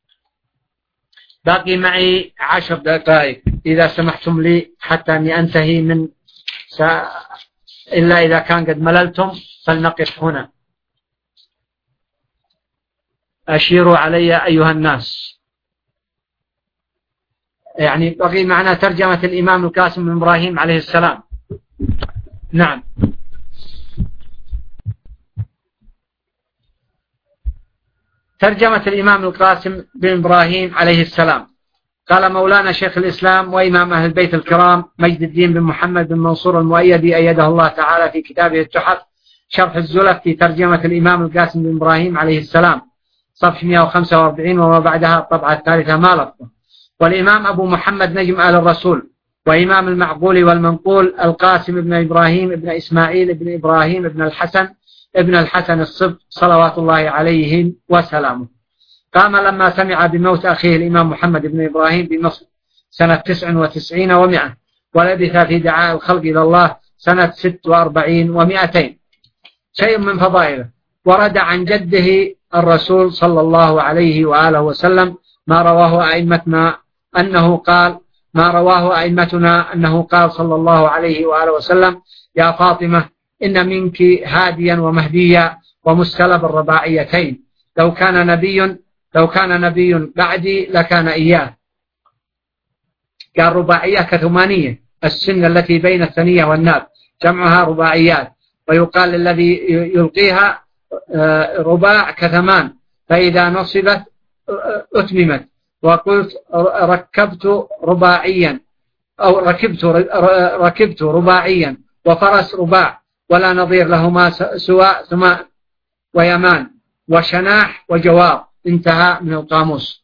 باقي معي عشر دقائق إذا سمحتم لي حتى أني أنتهي من سا... إلا إذا كان قد مللتم فلنقف هنا. أشيروا علي أيها الناس. يعني بقي معنا ترجمة الإمام القاسم بن إبراهيم عليه السلام. نعم. ترجمة الإمام القاسم بن إبراهيم عليه السلام. قال مولانا شيخ الإسلام وإمام أهل البيت الكرام مجد الدين بن محمد بن منصور المؤيدي أيده الله تعالى في كتابه التحف شرح الزلف في ترجمة الإمام القاسم بن إبراهيم عليه السلام، صفحة مئة وخمسة وأربعين وما بعدها الطبعة الثالثة ما لفظه. والإمام أبو محمد نجم آل الرسول وإمام المعقول والمنقول القاسم بن إبراهيم بن إسماعيل بن إبراهيم بن الحسن ابن الحسن الصبت صلوات الله عليه وسلامه. قام لما سمع بموت أخيه الإمام محمد بن إبراهيم بمصر سنة تسع وتسعين ومئة، ولبث في دعاء الخلق إلى الله سنة ست وأربعين ومئتين. شيء من فضائله: ورد عن جده الرسول صلى الله عليه وآله وسلم ما رواه أئمتنا أنه قال ما رواه أئمتنا أنه قال صلى الله عليه وآله وسلم: يا فاطمة إن منك هاديا ومهديا ومستلب الرباعيتين، لو كان نبي لو كان نبي بعدي لكان إياه. قال رباعية كثمانية، السن التي بين الثنية والناب جمعها رباعيات، ويقال الذي يلقيها رباع كثمان، فإذا نصبت أتممت. وقلت ركبت رباعيا أو ركبت ركبت رباعيا وفرس رباع ولا نظير لهما سواء ثمان ويمان وشناح وجواب. انتهى من القاموس.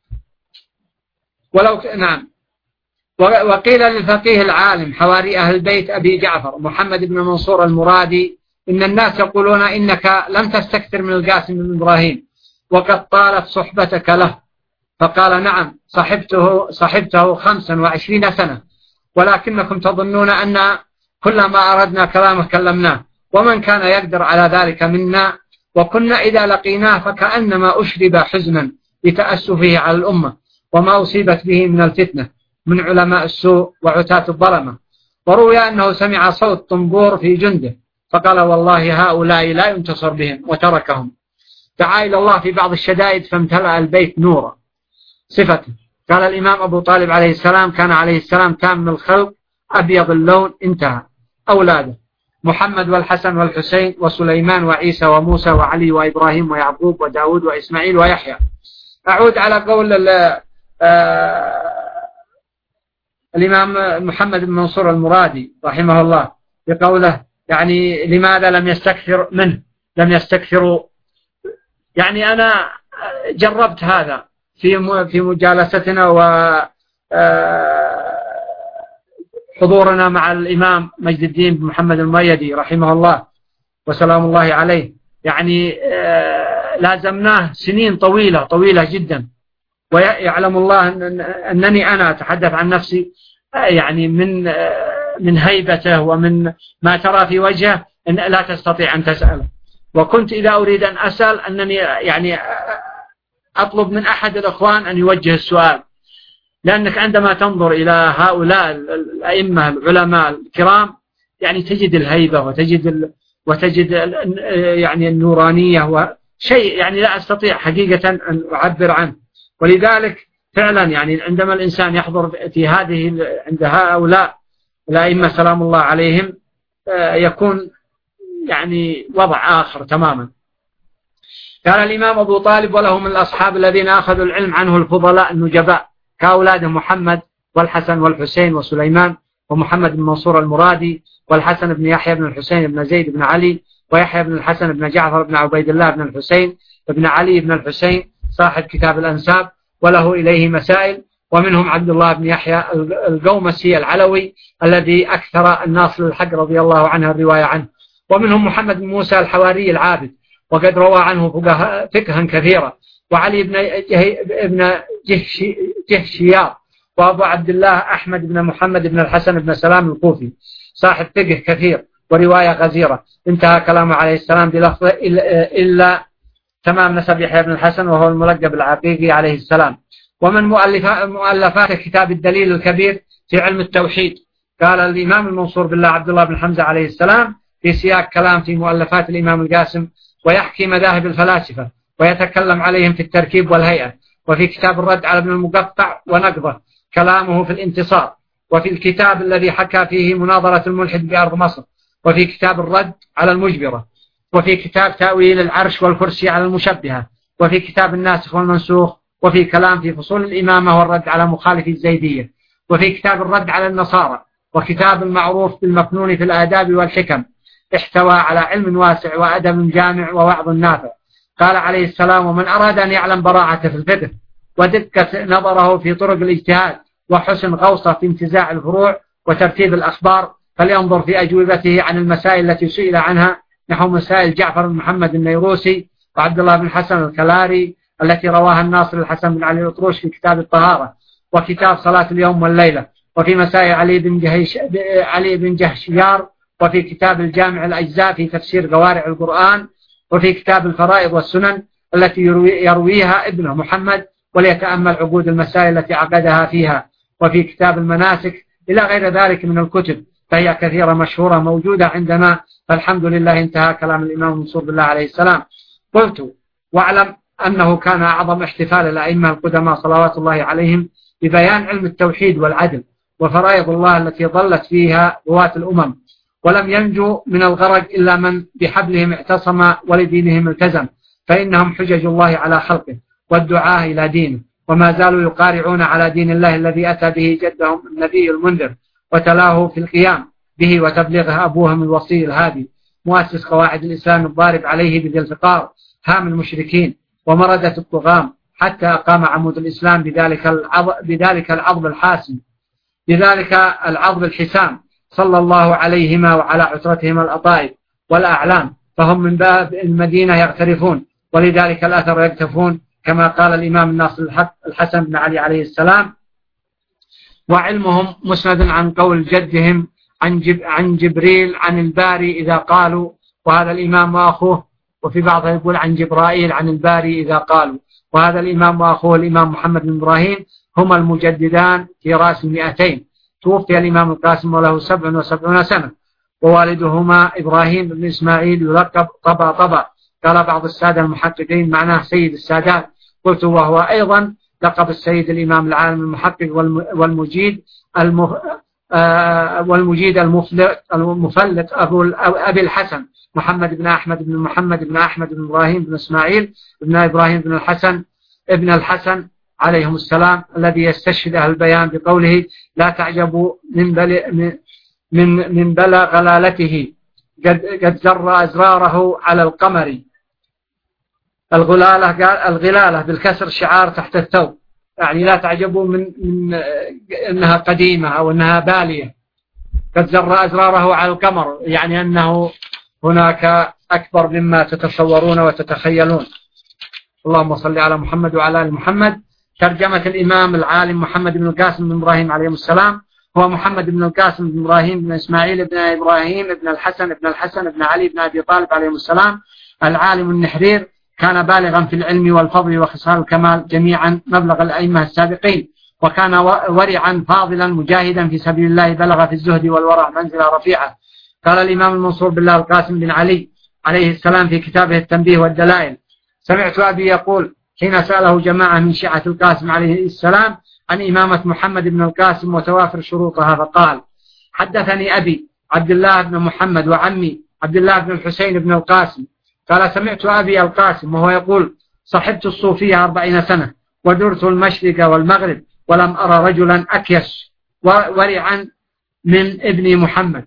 ولو نعم. وقيل للفقيه العالم حواري أهل البيت أبي جعفر محمد بن منصور المرادي: إن الناس يقولون إنك لم تستكثر من القاسم بن إبراهيم وقد طالت صحبتك له. فقال: نعم، صحبته صحبته خمسا وعشرين سنة، ولكنكم تظنون أن كلما أردنا كلامه كلمناه، ومن كان يقدر على ذلك منا، وكنا إذا لقيناه فكأنما أشرب حزنا لتأسفه على الأمة وما أصيبت به من الفتنة من علماء السوء وعتاة الظلمة. وروي أنه سمع صوت طنبور في جنده فقال: والله هؤلاء لا ينتصر بهم، وتركهم. دعا إلى الله في بعض الشدائد فامتلأ البيت نورا. صفته: قال الإمام أبو طالب عليه السلام كان عليه السلام تام الخلق أبيض اللون. انتهى. أولاده: محمد والحسن والحسين وسليمان وعيسى وموسى وعلي وإبراهيم ويعقوب وداود وإسماعيل ويحيى. أعود على قول الإمام محمد بن منصور المرادي رحمه الله بقوله: يعني لماذا لم يستكثر منه لم يستكثروا. يعني أنا جربت هذا في في مجالستنا و حضورنا مع الإمام مجد الدين بن محمد المؤيدي رحمه الله وسلام الله عليه، يعني لازمناه سنين طويلة طويلة جدا، ويعلم الله أنني أنا أتحدث عن نفسي يعني من من هيبته ومن ما ترى في وجهه أن لا تستطيع أن تسأله. وكنت إذا أريد أن أسأل أنني يعني أطلب من أحد الأخوان أن يوجه السؤال، لأنك عندما تنظر إلى هؤلاء الأئمة العلماء الكرام يعني تجد الهيبة وتجد ال... وتجد ال... يعني النورانية وشيء يعني لا أستطيع حقيقة أن أعبر عنه. ولذلك فعلا يعني عندما الإنسان يحضر في هذه عند هؤلاء الأئمة سلام الله عليهم يكون يعني وضع آخر تماما. قال الإمام أبو طالب: وله من الأصحاب الذين أخذوا العلم عنه الفضلاء النجباء كأولاد محمد والحسن والحسين وسليمان ومحمد بن منصور المرادي والحسن بن يحيى بن الحسين بن زيد بن علي ويحيى بن الحسن بن جعفر بن عبيد الله بن الحسين بن علي بن الحسين صاحب كتاب الأنساب وله إليه مسائل. ومنهم عبد الله بن يحيى القومسي العلوي الذي أكثر الناس للحق رضي الله عنه الرواية عنه. ومنهم محمد بن موسى الحواري العابد وقد روى عنه فقها كثيرا. وعلي بن ابن جهشيار وأبو عبد الله أحمد بن محمد بن الحسن بن سلام الكوفي صاحب فقه كثير ورواية غزيرة. انتهى كلامه عليه السلام بلفظ إلا تمام نسب يحيى بن الحسن وهو الملقب العقيقي عليه السلام. ومن مؤلفات كتاب الدليل الكبير في علم التوحيد قال الإمام المنصور بالله عبد الله بن حمزة عليه السلام في سياق كلام في مؤلفات الإمام القاسم، ويحكي مذاهب الفلاسفة ويتكلم عليهم في التركيب والهيئة. وفي كتاب الرد على ابن المقطع ونقضه كلامه في الانتصار. وفي الكتاب الذي حكى فيه مناظرة الملحد بأرض مصر. وفي كتاب الرد على المجبرة. وفي كتاب تأويل العرش والكرسي على المشبهة. وفي كتاب الناسخ والمنسوخ. وفي كلام في فصول الإمامة والرد على مخالف الزيدية. وفي كتاب الرد على النصارى. وكتاب المعروف بالمكنون في الآداب والحكم احتوى على علم واسع وأدب جامع ووعظ نافع. قال عليه السلام: ومن أراد أن يعلم براعة في الفقه ودقة نظره في طرق الاجتهاد وحسن غوصة في انتزاع الفروع وترتيب الأخبار فلينظر في أجوبته عن المسائل التي سئل عنها، نحو مسائل جعفر بن محمد النيروسي وعبد الله بن حسن الكلاري التي رواها الناصر الحسن بن علي الأطروش في كتاب الطهارة وكتاب صلاة اليوم والليلة. وفي مسائل علي بن جهش علي بن جهشيار. وفي كتاب الجامع الأجزاء في تفسير قوارع القرآن. وفي كتاب الفرائض والسنن التي يروي يرويها ابنه محمد وليتأمل عقود المسائل التي عقدها فيها. وفي كتاب المناسك إلى غير ذلك من الكتب، فهي كثيرة مشهورة موجودة عندنا. فالحمد لله. انتهى كلام الإمام منصور بالله عليه السلام. قلت: واعلم أنه كان أعظم احتفال الأئمة القدماء صلوات الله عليهم ببيان علم التوحيد والعدل وفرائض الله التي ضلت فيها رواة الأمم، ولم ينجو من الغرق إلا من بحبلهم اعتصم ولدينهم التزم، فإنهم حجج الله على خلقه والدعاء إلى دينه، وما زالوا يقارعون على دين الله الذي أتى به جدهم النبي المنذر وتلاه في القيام به وتبليغه أبوهم الوصي الهادي مؤسس قواعد الإسلام الضارب عليه بذي الفقار هام المشركين ومردة الطغام، حتى أقام عمود الإسلام بذلك العض بذلك العضب الحاسم بذلك العضب الحسام صلى الله عليهما وعلى عترتهما الأطائب والأعلام، فهم من باب المدينة يغترفون ولذلك الأثر يكتفون، كما قال الإمام الناصر الحق الحسن بن علي عليه السلام: وعلمهم مسند عن قول جدهم عن, جب عن جبريل عن الباري إذا قالوا، وهذا الإمام وأخوه، وفي بعضها يقول عن جبرائيل عن الباري إذا قالوا، وهذا الإمام وأخوه الإمام محمد بن إبراهيم هما المجددان في رأس المئتين. توفي الإمام القاسم وله سبع وسبعون سنة، ووالدهما إبراهيم بن إسماعيل يلقب طبا طبا. قال بعض السادة المحققين معناه سيد السادات. قلت: وهو أيضا لقب السيد الإمام العالم المحقق والمجيد والمجيد المفلت أبو أبي الحسن محمد بن أحمد بن محمد بن أحمد بن إبراهيم بن إسماعيل بن إبراهيم بن الحسن ابن الحسن عليهم السلام، الذي يستشهد أهل البيان بقوله: لا تعجبوا من بل من من بلى غلالته قد قد زر أزراره على القمر. الغلالة الغلالة بالكسر شعار تحت الثوب، يعني لا تعجبوا من, من إنها قديمة أو إنها بالية. قد زر أزراره على القمر، يعني أنه هناك أكبر مما تتصورون وتتخيلون. اللهم صل على محمد وعلى آل محمد. ترجمة الإمام العالم محمد بن القاسم بن إبراهيم عليه السلام. هو محمد بن القاسم بن إبراهيم بن إسماعيل بن إبراهيم بن الحسن بن الحسن بن علي بن أبي طالب عليه السلام، العالم النحرير. كان بالغا في العلم والفضل وخصال الكمال جميعا مبلغ الأئمة السابقين، وكان ورعا فاضلا مجاهدا في سبيل الله، بلغ في الزهد والورع منزلة رفيعة. قال الإمام المنصور بالله القاسم بن علي عليه السلام في كتابه التنبيه والدلائل: سمعت أبي يقول حين سأله جماعة من شيعة القاسم عليه السلام عن إمامة محمد بن القاسم وتوافر شروطها، فقال: حدثني أبي عبد الله بن محمد وعمي عبد الله بن الحسين بن القاسم قال: سمعت أبي القاسم وهو يقول: صحبت الصوفية أربعين سنة ودرت المشرق والمغرب ولم أرى رجلا أكيس ورعا من ابن محمد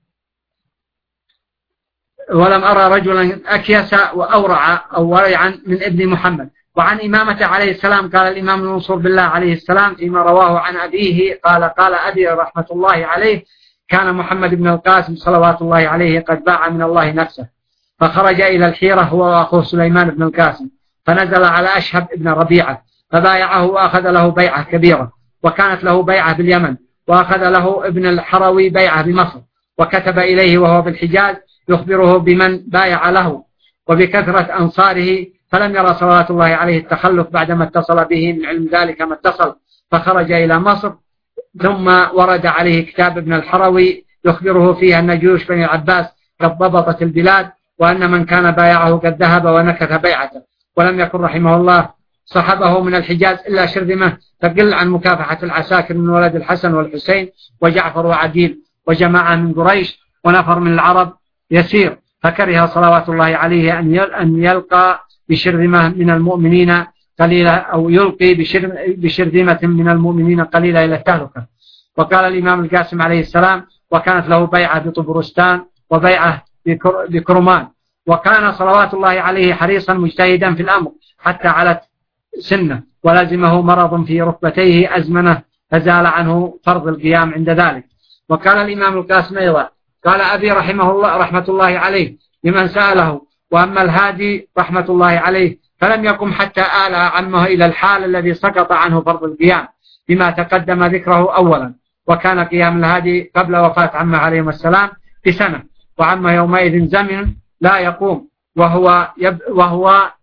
ولم أرى رجلا أكيس وأورع أو ورعا من ابن محمد. وعن إمامته عليه السلام قال الإمام المنصور بالله عليه السلام فيما رواه عن أبيه قال: قال أبي رحمة الله عليه: كان محمد بن القاسم صلوات الله عليه قد باع من الله نفسه، فخرج إلى الحيرة هو وأخوه سليمان بن القاسم، فنزل على أشهب بن ربيعة فبايعه وأخذ له بيعة كبيرة، وكانت له بيعة باليمن، وأخذ له ابن الحروي بيعة بمصر، وكتب إليه وهو بالحجاز يخبره بمن بايع له وبكثرة أنصاره، فلم يرى صلوات الله عليه التخلف بعدما اتصل به من علم ذلك ما اتصل، فخرج إلى مصر. ثم ورد عليه كتاب ابن الحروي يخبره فيه أن جيوش بني العباس قد ضبطت البلاد، وأن من كان بايعه قد ذهب ونكث بيعته، ولم يكن رحمه الله صحبه من الحجاز إلا شرذمة تقل عن مكافحة العساكر من ولد الحسن والحسين وجعفر وعديل وجماعة من قريش ونفر من العرب يسير، فكره صلوات الله عليه أن يلقى بشرذمة من المؤمنين قليلة أو يلقي بشرذمة من المؤمنين قليلة إلى التهلكة. وقال الإمام القاسم عليه السلام: وكانت له بيعة بطبرستان وبيعة بكرمان، وكان صلوات الله عليه حريصا مجتهدا في الأمر حتى علت سنة، ولازمه مرض في ركبتيه أزمنه فزال عنه فرض القيام عند ذلك. وقال الإمام القاسم أيضا: قال أبي رحمه الله رحمة الله عليه لمن سأله: وأما الهادي رحمة الله عليه فلم يقم حتى آل عمه إلى الحال الذي سقط عنه فرض القيام بما تقدم ذكره أولا، وكان قيام الهادي قبل وفاة عمه عليه السلام بسنة، وعمه يومئذ زمن لا يقوم وهو يب وهو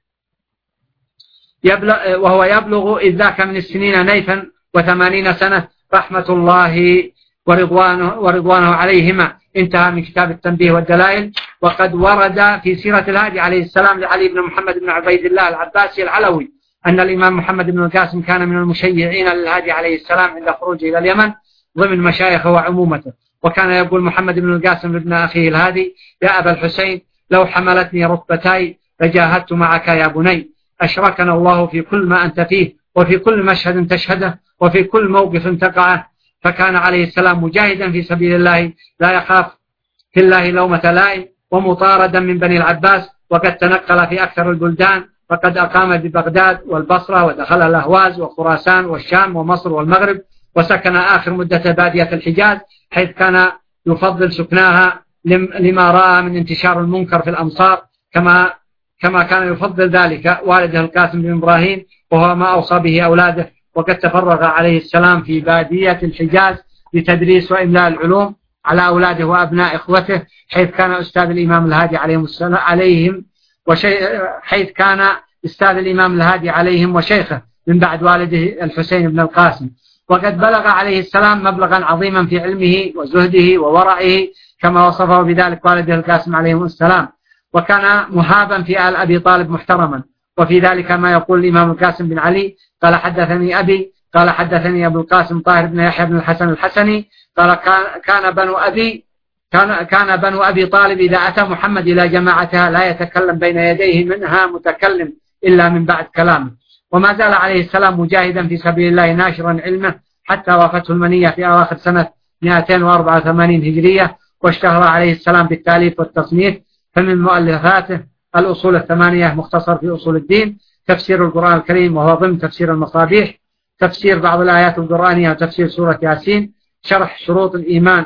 يبلغ, وهو يبلغ إذ ذاك من السنين نيفا وثمانين سنة رحمة الله ورضوانه, ورضوانه عليهما. انتهى من كتاب التنبيه والدلائل. وقد ورد في سيرة الهادي عليه السلام لعلي بن محمد بن عبيد الله العباسي العلوي أن الإمام محمد بن القاسم كان من المشيعين للهادي عليه السلام عند خروجه إلى اليمن ضمن مشايخه وعمومته، وكان يقول محمد بن القاسم ابن أخيه الهادي: يا أبا الحسين لو حملتني ركبتاي لجاهدت معك يا بني، أشركنا الله في كل ما أنت فيه وفي كل مشهد تشهده وفي كل موقف تقعه. فكان عليه السلام مجاهدا في سبيل الله لا يخاف في الله لومة لائم، ومطاردا من بني العباس، وقد تنقل في أكثر البلدان، فقد أقام ببغداد والبصرة ودخل الأهواز وخراسان والشام ومصر والمغرب، وسكن آخر مدة بادية الحجاز حيث كان يفضل سكناها لما رأى من انتشار المنكر في الأمصار، كما كما كان يفضل ذلك والده القاسم بن إبراهيم، وهو ما أوصى به أولاده. وقد تفرغ عليه السلام في بادية الحجاز لتدريس وإملاء العلوم على أولاده وأبناء إخوته، حيث كان أستاذ الإمام الهادي عليهم السلام عليهم وشي... حيث كان أستاذ الإمام الهادي عليهم وشيخه من بعد والده الحسين بن القاسم. وقد بلغ عليه السلام مبلغا عظيما في علمه وزهده وورعه كما وصفه بذلك والده القاسم عليهم السلام، وكان مهابا في آل أبي طالب محترما. وفي ذلك ما يقول الإمام القاسم بن علي قال: حدثني أبي قال حدثني أبو القاسم طاهر بن يحيى بن الحسن الحسني قال: كان بنو أبي كان كان بنو أبي طالب إذا أتى محمد إلى جماعتها لا يتكلم بين يديه منها متكلم إلا من بعد كلامه. وما زال عليه السلام مجاهدا في سبيل الله ناشرا علمه حتى وافته المنية في أواخر سنة مئتين وأربعة وثمانين هجرية، واشتهر عليه السلام بالتأليف والتصنيف. فمن مؤلفاته الأصول الثمانية مختصر في أصول الدين، تفسير القرآن الكريم وهو ضمن تفسير المصابيح، تفسير بعض الآيات القرآنية وتفسير سورة ياسين، شرح شروط الإيمان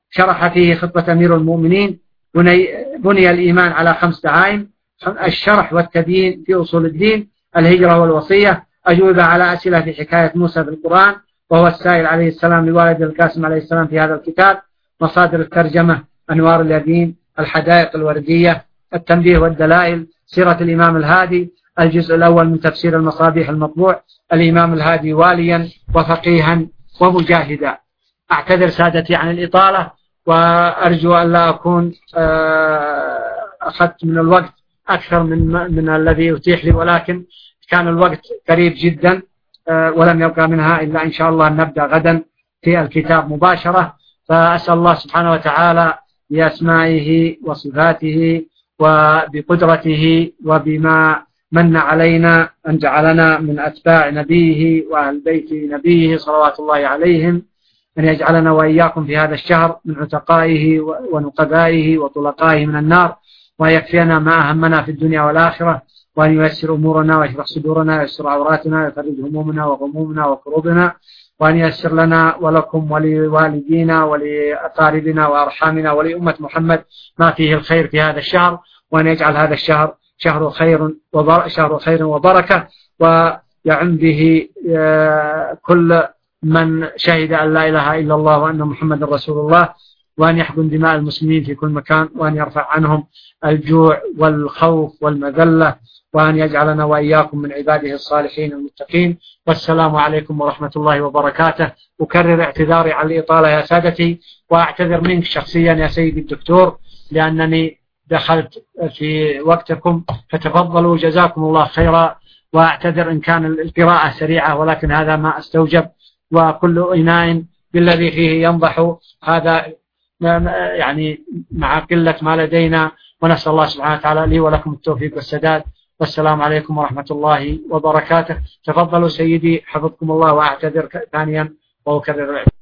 شرح فيه خطبة أمير المؤمنين. بني الإيمان على خمس دعائم: الشرح والتبيين في أصول الدين، الهجرة والوصية، أجوبة على أسئلة في حكاية موسى في القرآن وهو السائل عليه السلام لوالد القاسم عليه السلام في هذا الكتاب، مصادر الترجمة، أنوار اليقين، الحدائق الوردية، التنبيه والدلائل، سيرة الإمام الهادي، الجزء الأول من تفسير المصابيح المطبوع، الإمام الهادي واليا وفقيها ومجاهدا. أعتذر سادتي عن الإطالة، وأرجو أن لا أكون أخذت من الوقت أكثر من من الذي أتيح لي، ولكن كان الوقت قريب جدا ولم يبقى منها إلا إن شاء الله أن نبدأ غدا في الكتاب مباشرة. فأسأل الله سبحانه وتعالى بأسمائه وصفاته وبقدرته وبما من علينا أن جعلنا من أتباع نبيه وأهل بيت نبيه صلوات الله عليهم، أن يجعلنا وإياكم في هذا الشهر من عتقائه ونقبائه وطلقائه من النار، وأن يكفينا ما أهمنا في الدنيا والآخرة، وأن ييسر أمورنا ويشرح صدورنا ويسر عوراتنا ويفرج همومنا وغمومنا وكروبنا، وأن ييسر لنا ولكم ولوالدينا ولأقاربنا وأرحامنا ولأمة محمد ما فيه الخير في هذا الشهر، وأن يجعل هذا الشهر شهر خير شهر خير وبركة، ويعم به كل من شهد أن لا إله إلا الله وأن محمد رسول الله، وأن يحقن دماء المسلمين في كل مكان، وأن يرفع عنهم الجوع والخوف والمذلة، وأن يجعلنا وإياكم من عباده الصالحين المتقين. والسلام عليكم ورحمة الله وبركاته. أكرر اعتذاري على الإطالة يا سادتي، وأعتذر منك شخصيا يا سيدي الدكتور لأنني دخلت في وقتكم، فتفضلوا جزاكم الله خيرا. وأعتذر إن كان القراءة سريعة، ولكن هذا ما استوجب، وكل إناء بالذي فيه ينضح، هذا يعني مع قلة ما لدينا، ونسأل الله سبحانه وتعالى لي ولكم التوفيق والسداد. والسلام عليكم ورحمة الله وبركاته. تفضلوا سيدي حفظكم الله، وأعتذر ثانيا وأكرر